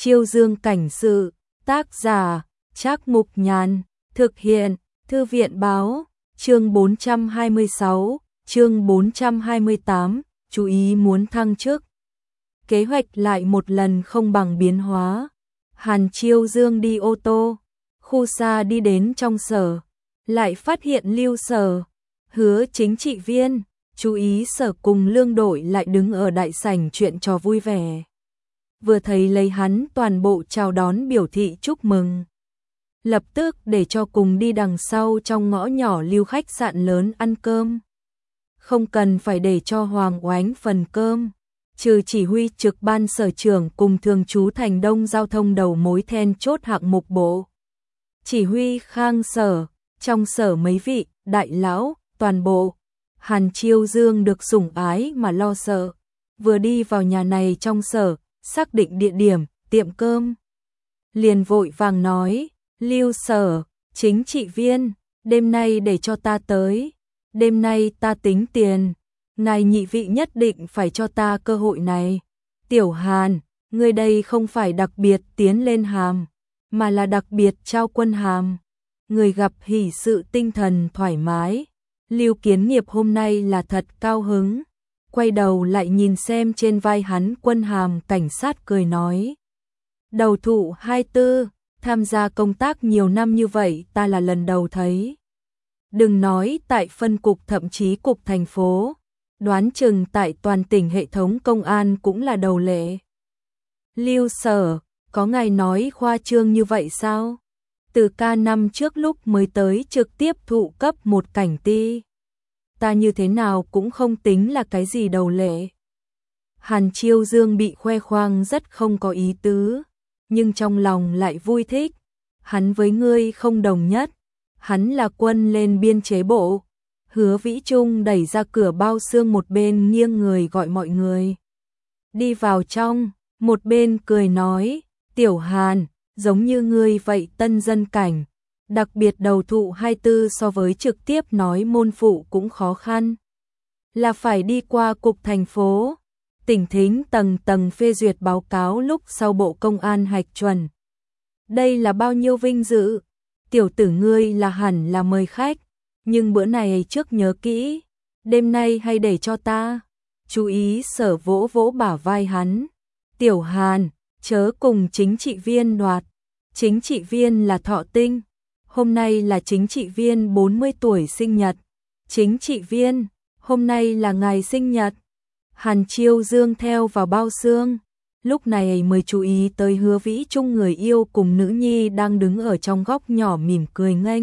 Chiêu Dương cảnh sự, tác giả, Trác Mục Nhàn, thực hiện, Thư viện báo, chương 426, chương 428, chú ý muốn thăng chức. Kế hoạch lại một lần không bằng biến hóa. Hàn Chiêu Dương đi ô tô, khu xa đi đến trong sở, lại phát hiện Lưu Sở, Hứa chính trị viên, chú ý Sở cùng Lương đội lại đứng ở đại sảnh chuyện trò vui vẻ. Vừa thấy lấy hắn toàn bộ chào đón biểu thị chúc mừng. Lập tức để cho cùng đi đằng sau trong ngõ nhỏ Lưu khách sạn lớn ăn cơm. Không cần phải để cho Hoàng Oánh phần cơm. Trừ chỉ huy trực ban sở trưởng cùng thường trú thành Đông giao thông đầu mối then chốt hạng mục bộ. Chỉ huy Khang Sở, trong sở mấy vị, đại lão, toàn bộ. Hàn Chiêu Dương được sủng ái mà lo sợ. Vừa đi vào nhà này trong sở, xác định địa điểm, tiệm cơm. Liền vội vàng nói, Lưu Sở, chính trị viên, đêm nay để cho ta tới. Đêm nay ta tính tiền. Ngài nhị vị nhất định phải cho ta cơ hội này. Tiểu Hàn, ngươi đây không phải đặc biệt tiến lên hàm, mà là đặc biệt trao quân hàm. Người gặp hỷ sự tinh thần thoải mái. Lưu Kiến Nghiệp hôm nay là thật cao hứng. Quay đầu lại nhìn xem trên vai hắn quân hàm cảnh sát cười nói. Đầu thụ 24, tham gia công tác nhiều năm như vậy ta là lần đầu thấy. Đừng nói tại phân cục thậm chí cục thành phố. Đoán chừng tại toàn tỉnh hệ thống công an cũng là đầu lệ. Lưu Sở, có ngài nói khoa trương như vậy sao? Từ ca năm trước lúc mới tới trực tiếp thụ cấp một cảnh ti. Ta như thế nào cũng không tính là cái gì đầu lệ. Hàn Chiêu Dương bị khoe khoang rất không có ý tứ, nhưng trong lòng lại vui thích. Hắn với ngươi không đồng nhất, hắn là quân lên biên chế bộ. Hứa Vĩ Trung đẩy ra cửa bao xương một bên nghiêng người gọi mọi người. Đi vào trong, một bên cười nói, Tiểu Hàn, giống như ngươi vậy tân dân cảnh. Đặc biệt đầu thụ 24 so với trực tiếp nói môn phụ cũng khó khăn. Là phải đi qua cục thành phố, tỉnh thính tầng tầng phê duyệt báo cáo lúc sau bộ công an hạch chuẩn. Đây là bao nhiêu vinh dự, tiểu tử ngươi là hẳn là mời khách. Nhưng bữa này trước nhớ kỹ, đêm nay hay để cho ta. Chú ý Sở vỗ vỗ bả vai hắn. Tiểu Hàn, chớ cùng chính trị viên đoạt. Chính trị viên là Thọ Tinh. Hôm nay là chính trị viên 40 tuổi sinh nhật. Chính trị viên, hôm nay là ngày sinh nhật. Hàn Chiêu Dương theo vào bao xương. Lúc này mới chú ý tới Hứa Vĩ Trung người yêu cùng nữ nhi đang đứng ở trong góc nhỏ mỉm cười nghênh.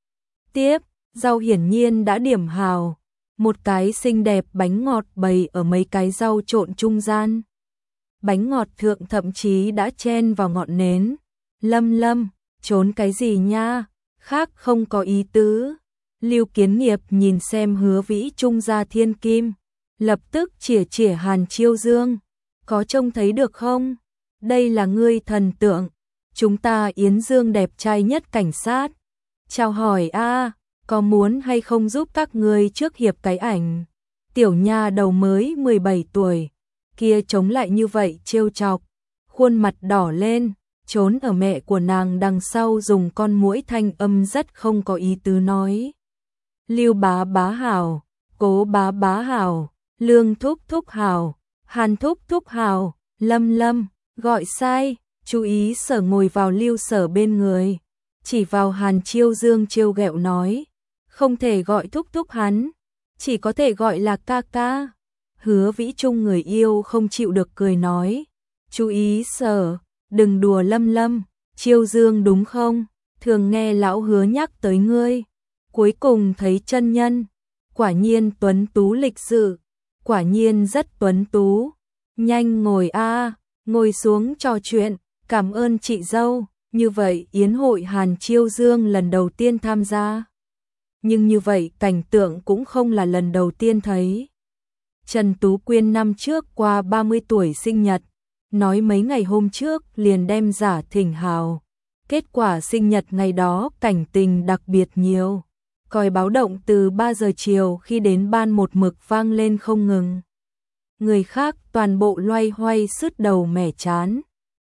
Tiếp. Rau hiển nhiên đã điểm hào, một cái xinh đẹp bánh ngọt bày ở mấy cái rau trộn trung gian. Bánh ngọt thượng thậm chí đã chen vào ngọn nến. Lâm, trốn cái gì nha, khác không có ý tứ. Lưu Kiến Nghiệp nhìn xem Hứa Vĩ Trung ra thiên kim, lập tức chỉa Hàn Chiêu Dương. Có trông thấy được không? Đây là ngươi thần tượng, chúng ta Yến Dương đẹp trai nhất cảnh sát. Chào hỏi a. Có muốn hay không giúp các người trước hiệp cái ảnh? Tiểu nha đầu mới 17 tuổi, kia chống lại như vậy trêu chọc, khuôn mặt đỏ lên, trốn ở mẹ của nàng đằng sau dùng con muỗi thanh âm rất không có ý tứ nói. Lưu bá bá hảo, Cố bá bá hảo, Lương thúc thúc hảo, Hàn thúc thúc hảo, Lâm, gọi sai, chú ý Sở ngồi vào Lưu Sở bên người, chỉ vào Hàn Chiêu Dương trêu ghẹo nói. Không thể gọi thúc thúc hắn, chỉ có thể gọi là ca ca. Hứa Vĩ Trung người yêu không chịu được cười nói. Chú ý Sở, đừng đùa Lâm, Chiêu Dương đúng không? Thường nghe lão Hứa nhắc tới ngươi. Cuối cùng thấy chân nhân, quả nhiên tuấn tú lịch sự, quả nhiên rất tuấn tú. Nhanh ngồi a, ngồi xuống trò chuyện, cảm ơn chị dâu. Như vậy yến hội Hàn Chiêu Dương lần đầu tiên tham gia. Nhưng như vậy cảnh tượng cũng không là lần đầu tiên thấy. Trần Tú Quyên năm trước qua 30 tuổi sinh nhật, nói mấy ngày hôm trước liền đem giả thỉnh hào. Kết quả sinh nhật ngày đó cảnh tình đặc biệt nhiều. Còi báo động từ 3 giờ chiều khi đến ban một mực vang lên không ngừng. Người khác toàn bộ loay hoay sứt đầu mẻ chán.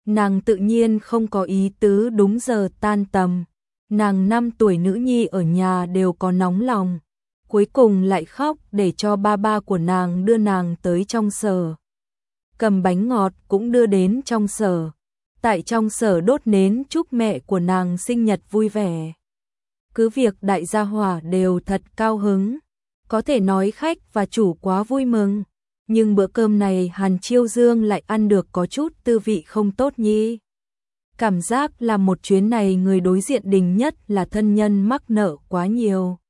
nàng tự nhiên không có ý tứ đúng giờ tan tầm. Nàng 5 tuổi nữ nhi ở nhà đều có nóng lòng, cuối cùng lại khóc để cho ba của nàng đưa nàng tới trong sở. Cầm bánh ngọt cũng đưa đến trong sở. Tại trong sở đốt nến chúc mẹ của nàng sinh nhật vui vẻ. Cứ việc đại gia hỏa đều thật cao hứng, có thể nói khách và chủ quá vui mừng, nhưng bữa cơm này Hàn Chiêu Dương lại ăn được có chút tư vị không tốt nhỉ. Cảm giác là một chuyến này người đối diện đình nhất là thân nhân mắc nợ quá nhiều.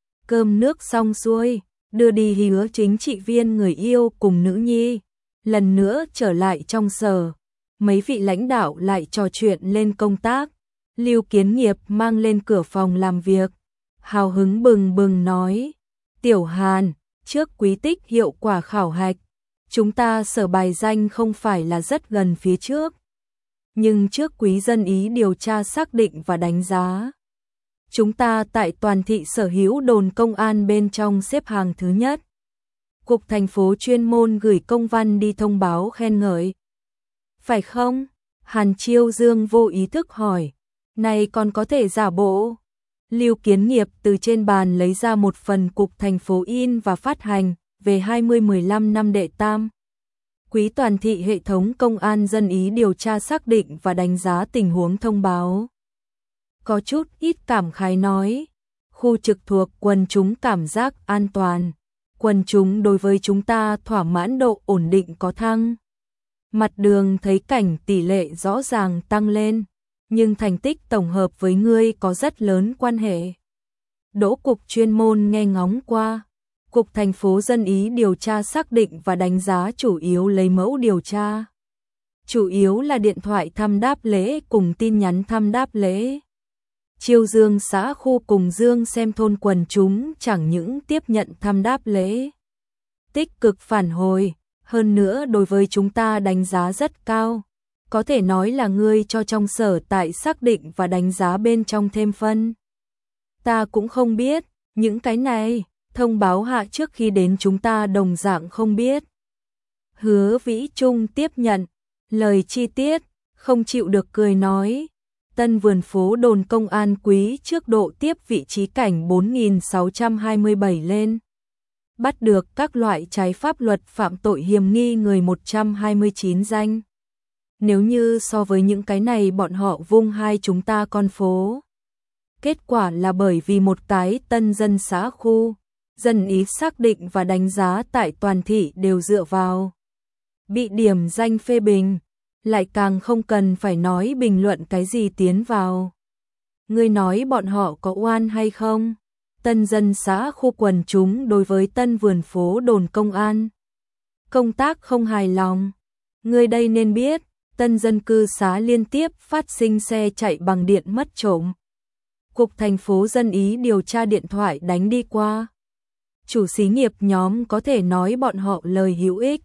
Cơm nước xong xuôi, đưa đi hứa chính trị viên người yêu cùng nữ nhi, lần nữa trở lại trong sở. Mấy vị lãnh đạo lại trò chuyện lên công tác. Lưu Kiến Nghiệp mang lên cửa phòng làm việc, hào hứng bừng bừng nói: "Tiểu Hàn, trước quý tích hiệu quả khảo hạch, chúng ta sở bài danh không phải là rất gần phía trước, nhưng trước quý dân ý điều tra xác định và đánh giá, chúng ta tại toàn thị sở hữu đồn công an bên trong xếp hàng thứ nhất. Cục thành phố chuyên môn gửi công văn đi thông báo khen ngợi. Phải không?" Hàn Chiêu Dương vô ý thức hỏi. "Này còn có thể giả bộ?" Lưu Kiến Nghiệp từ trên bàn lấy ra một phần cục thành phố in và phát hành về 2015 năm đệ tam. Quý toàn thị hệ thống công an dân ý điều tra xác định và đánh giá tình huống thông báo. Có chút ít cảm khái nói: "Khu trực thuộc quần chúng cảm giác an toàn. Quần chúng đối với chúng ta thỏa mãn độ ổn định có thăng. Mặt đường thấy cảnh tỷ lệ rõ ràng tăng lên, nhưng thành tích tổng hợp với ngươi có rất lớn quan hệ." Đỗ cục chuyên môn nghe ngóng qua. Cục thành phố dân ý điều tra xác định và đánh giá chủ yếu lấy mẫu điều tra. Chủ yếu là điện thoại thăm đáp lễ cùng tin nhắn thăm đáp lễ. Chiêu Dương xã khu cùng Dương xem thôn quần chúng chẳng những tiếp nhận thăm đáp lễ, tích cực phản hồi, hơn nữa đối với chúng ta đánh giá rất cao. Có thể nói là ngươi cho trong sở tại xác định và đánh giá bên trong thêm phân. Ta cũng không biết, những cái này, thông báo hạ trước khi đến chúng ta đồng dạng không biết. Hứa Vĩ Trung tiếp nhận, lời chi tiết, không chịu được cười nói: "Tân vườn phố đồn công an quý trước độ tiếp vị trí cảnh 4627 lên. Bắt được các loại trái pháp luật phạm tội hiểm nghi người 129 danh. Nếu như so với những cái này bọn họ vung hai chúng ta con phố. Kết quả là bởi vì một cái tân dân xã khu, dân ý xác định và đánh giá tại toàn thị đều dựa vào. Bị điểm danh phê bình, lại càng không cần phải nói bình luận cái gì tiến vào. Ngươi nói bọn họ có oan hay không? Tân dân xã khu quần chúng đối với tân vườn phố đồn công an công tác không hài lòng. Ngươi đây nên biết, tân dân cư xá liên tiếp phát sinh xe chạy bằng điện mất trộm. Cục thành phố dân ý điều tra điện thoại đánh đi qua. Chủ xí nghiệp nhóm có thể nói bọn họ lời hữu ích.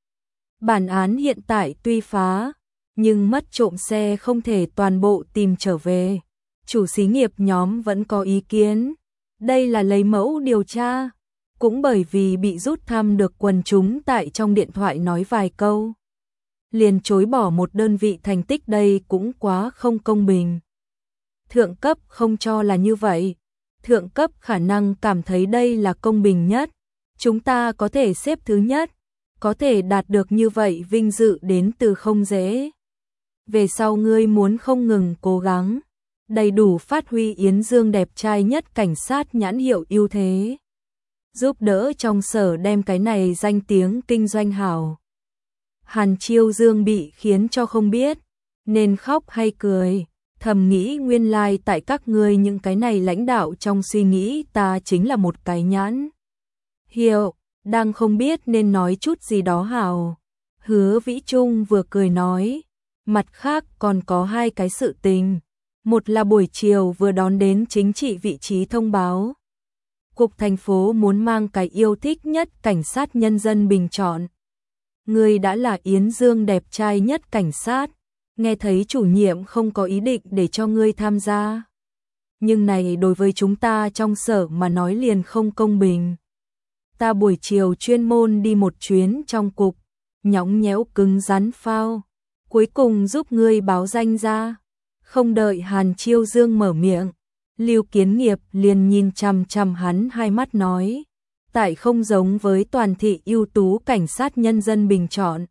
Bản án hiện tại tuy phá, nhưng mất trộm xe không thể toàn bộ tìm trở về. Chủ xí nghiệp nhóm vẫn có ý kiến. Đây là lấy mẫu điều tra. Cũng bởi vì bị rút thăm được quần chúng tại trong điện thoại nói vài câu, liền chối bỏ một đơn vị thành tích, đây cũng quá không công bình. Thượng cấp không cho là như vậy. Thượng cấp khả năng cảm thấy đây là công bình nhất. Chúng ta có thể xếp thứ nhất. Có thể đạt được như vậy vinh dự đến từ không dễ. Về sau ngươi muốn không ngừng cố gắng, đầy đủ phát huy Yến Dương đẹp trai nhất cảnh sát nhãn hiệu ưu thế. Giúp đỡ trong sở đem cái này danh tiếng kinh doanh hảo. Hàn Chiêu Dương bị khiến cho không biết nên khóc hay cười, thầm nghĩ nguyên lai tại các ngươi những cái này lãnh đạo trong suy nghĩ ta chính là một cái nhãn hiệu, đang không biết nên nói chút gì đó hảo. Hứa Vĩ Trung vừa cười nói, mặt khác còn có hai cái sự tình. Một là buổi chiều vừa đón đến chính trị vị trí thông báo. Cục thành phố muốn mang cái yêu thích nhất cảnh sát nhân dân bình chọn. Ngươi đã là Yến Dương đẹp trai nhất cảnh sát, nghe thấy chủ nhiệm không có ý định để cho ngươi tham gia. Nhưng này đối với chúng ta trong sở mà nói liền không công bình. Ta buổi chiều chuyên môn đi một chuyến trong cục, nhõng nhẽo cứng rắn phao. cuối cùng giúp ngươi báo danh ra. Không đợi Hàn Chiêu Dương mở miệng, Lưu Kiến Nghiệp liền nhìn chằm chằm hắn hai mắt nói, tại không giống với toàn thị ưu tú cảnh sát nhân dân bình chọn.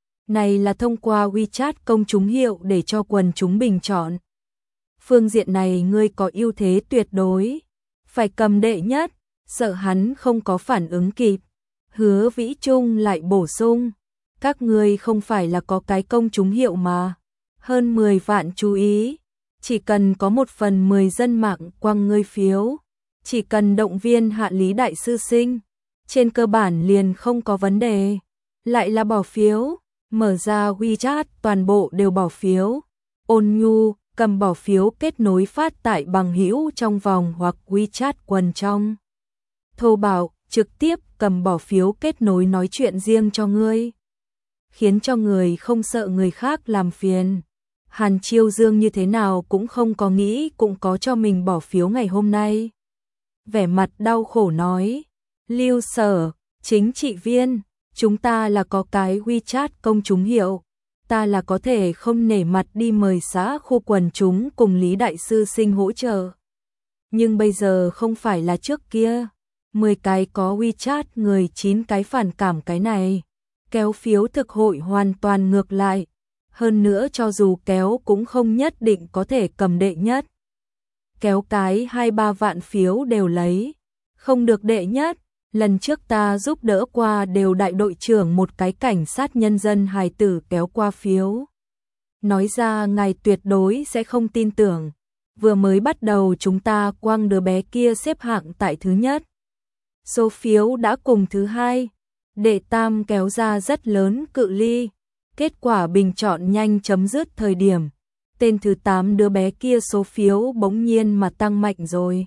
Này là thông qua WeChat công chúng hiệu để cho quần chúng bình chọn. Phương diện này ngươi có ưu thế tuyệt đối, phải cầm đệ nhất, sợ hắn không có phản ứng kịp. Hứa Vĩ Trung lại bổ sung, các ngươi không phải là có cái công chúng hiệu mà, hơn 10 vạn chú ý, chỉ cần có 1/10 dân mạng quăng ngươi phiếu, chỉ cần động viên hạ Lý đại sư sinh, trên cơ bản liền không có vấn đề. Lại là bỏ phiếu, mở ra WeChat toàn bộ đều bỏ phiếu. Ôn Nhu cầm bỏ phiếu kết nối phát tại bằng hữu trong vòng hoặc WeChat quần trong. Thô Bảo trực tiếp cầm bỏ phiếu kết nối nói chuyện riêng cho ngươi, khiến cho người không sợ người khác làm phiền. Hàn Chiêu Dương như thế nào cũng không có nghĩ cũng có cho mình bỏ phiếu ngày hôm nay. Vẻ mặt đau khổ nói, Lưu Sở, chính trị viên, chúng ta là có cái WeChat công chúng hiệu, ta là có thể không nể mặt đi mời xã khu quần chúng cùng Lý đại sư sinh hỗ trợ. Nhưng bây giờ không phải là trước kia, 10 cái có WeChat người 9 cái phản cảm cái này, kéo phiếu thực hội hoàn toàn ngược lại. Hơn nữa cho dù kéo cũng không nhất định có thể cầm đệ nhất. Kéo cái 2-3 vạn phiếu đều lấy, không được đệ nhất. Lần trước ta giúp đỡ qua đều đại đội trưởng một cái cảnh sát nhân dân hài tử kéo qua phiếu. Nói ra ngài tuyệt đối sẽ không tin tưởng. Vừa mới bắt đầu chúng ta quăng đứa bé kia xếp hạng tại thứ nhất. Số phiếu đã cùng thứ hai. Đệ tam kéo ra rất lớn cự ly. Kết quả bình chọn nhanh chấm dứt thời điểm. Tên thứ 8 đứa bé kia số phiếu bỗng nhiên mà tăng mạnh rồi.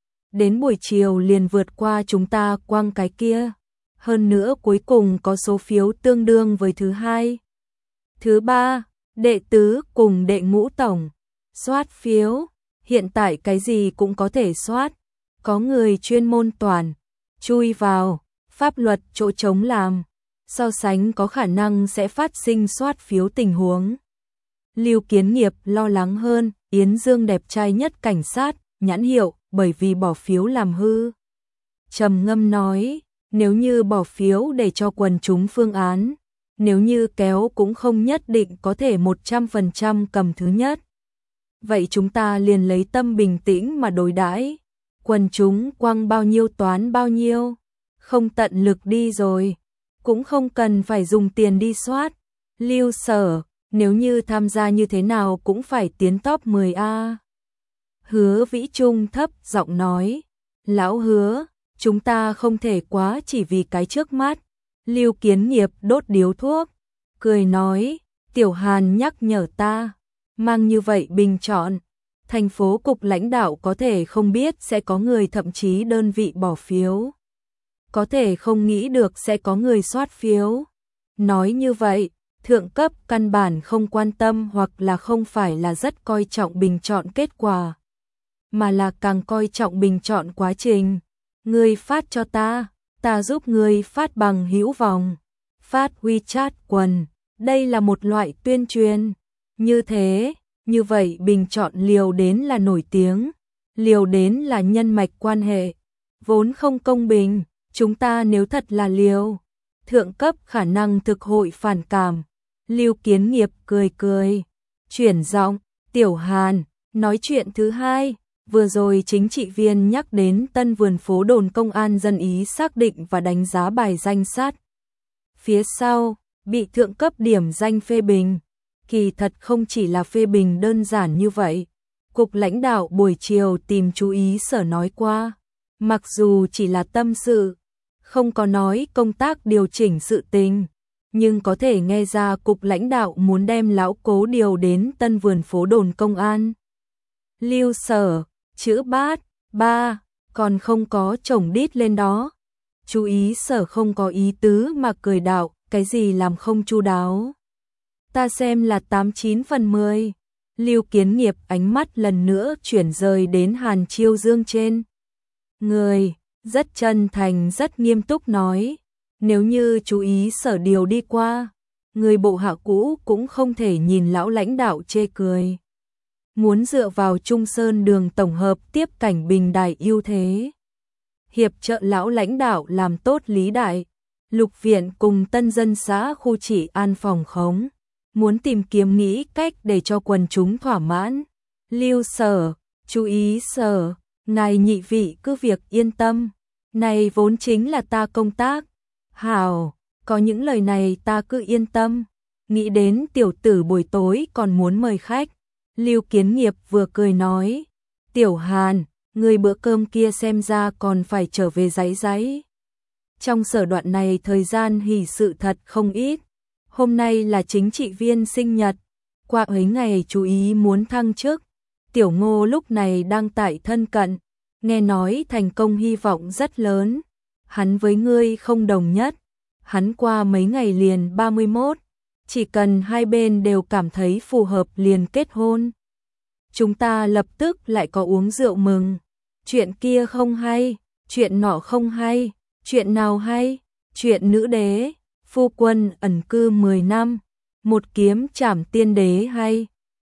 Đến buổi chiều liền vượt qua chúng ta quăng cái kia. Hơn nữa cuối cùng có số phiếu tương đương với thứ hai. Thứ ba, đệ tứ cùng đệ ngũ tổng. Soát phiếu, hiện tại cái gì cũng có thể soát. Có người chuyên môn toàn, chui vào, pháp luật chỗ trống làm. So sánh có khả năng sẽ phát sinh soát phiếu tình huống. Lưu Kiến Nghiệp lo lắng hơn, Yến Dương đẹp trai nhất cảnh sát, nhãn hiệu, bởi vì bỏ phiếu làm hư. Trầm ngâm nói, nếu như bỏ phiếu để cho quần chúng phương án, nếu như kéo cũng không nhất định có thể 100% cầm thứ nhất. Vậy chúng ta liền lấy tâm bình tĩnh mà đối đãi, quần chúng quăng bao nhiêu toán bao nhiêu, không tận lực đi rồi, cũng không cần phải dùng tiền đi soát. Lưu Sở, nếu như tham gia như thế nào cũng phải tiến top 10A. Hứa Vĩ Trung thấp giọng nói, lão Hứa, chúng ta không thể quá chỉ vì cái trước mắt. Lưu Kiến Nghiệp đốt điếu thuốc, cười nói, Tiểu Hàn nhắc nhở ta, mang như vậy bình chọn, thành phố cục lãnh đạo có thể không biết sẽ có người thậm chí đơn vị bỏ phiếu. Có thể không nghĩ được sẽ có người soát phiếu. Nói như vậy, thượng cấp căn bản không quan tâm hoặc là không phải là rất coi trọng bình chọn kết quả, mà là càng coi trọng bình chọn quá trình. Ngươi phát cho ta giúp ngươi phát bằng hữu vòng, phát WeChat quần, đây là một loại tuyên truyền. Như vậy bình chọn liều đến là nổi tiếng, liều đến là nhân mạch quan hệ, vốn không công bình, chúng ta nếu thật là liều, thượng cấp khả năng thực hội phản cảm. Lưu Kiến Nghiệp cười cười, chuyển giọng, Tiểu Hàn, nói chuyện thứ hai, vừa rồi chính trị viên nhắc đến Tân Vườn phố đồn công an dân ý xác định và đánh giá bài danh sát. Phía sau, bị thượng cấp điểm danh phê bình, kỳ thật không chỉ là phê bình đơn giản như vậy. Cục lãnh đạo buổi chiều tìm chú ý sở nói qua, mặc dù chỉ là tâm sự, không có nói công tác điều chỉnh sự tình, nhưng có thể nghe ra cục lãnh đạo muốn đem lão Cố điều đến Tân Vườn phố đồn công an. Lưu Sở, chữ bát, ba, còn không có chồng đít lên đó. Chú ý Sở không có ý tứ mà cười đạo, cái gì làm không chu đáo. Ta xem là 89 phần 10. Lưu Kiến Nghiệp ánh mắt lần nữa chuyển rời đến Hàn Chiêu Dương trên người, rất chân thành rất nghiêm túc nói, nếu như chú ý Sở điều đi qua, người bộ hạ cũ cũng không thể nhìn lão lãnh đạo chê cười. Muốn dựa vào Trung Sơn Đường tổng hợp tiếp cảnh bình đại ưu thế. Hiệp trợ lão lãnh đạo làm tốt lý đại, lục viện cùng tân dân xã khu trị an phòng khống. Muốn tìm kiếm nghĩ cách để cho quần chúng thỏa mãn. Lưu Sở, chú ý Sở, ngài nhị vị cứ việc yên tâm. Này vốn chính là ta công tác. Hảo, có những lời này ta cứ yên tâm. Nghĩ đến tiểu tử buổi tối còn muốn mời khách. Lưu Kiến Nghiệp vừa cười nói. Tiểu Hàn, người bữa cơm kia xem ra còn phải trở về giấy giấy. Trong sở đoạn này thời gian hỷ sự thật không ít. Hôm nay là chính trị viên sinh nhật. Qua ấy ngày chú ý muốn thăng chức. Tiểu Ngô lúc này đang tại thân cận. Nghe nói thành công hy vọng rất lớn. Hắn với ngươi không đồng nhất. Hắn qua mấy ngày liền 31. Chỉ cần hai bên đều cảm thấy phù hợp liền kết hôn. Chúng ta lập tức lại có uống rượu mừng. Chuyện kia không hay, chuyện nọ không hay, chuyện nào hay, chuyện nữ đế, phu quân ẩn cư 10 năm, một kiếm trảm tiên đế hay.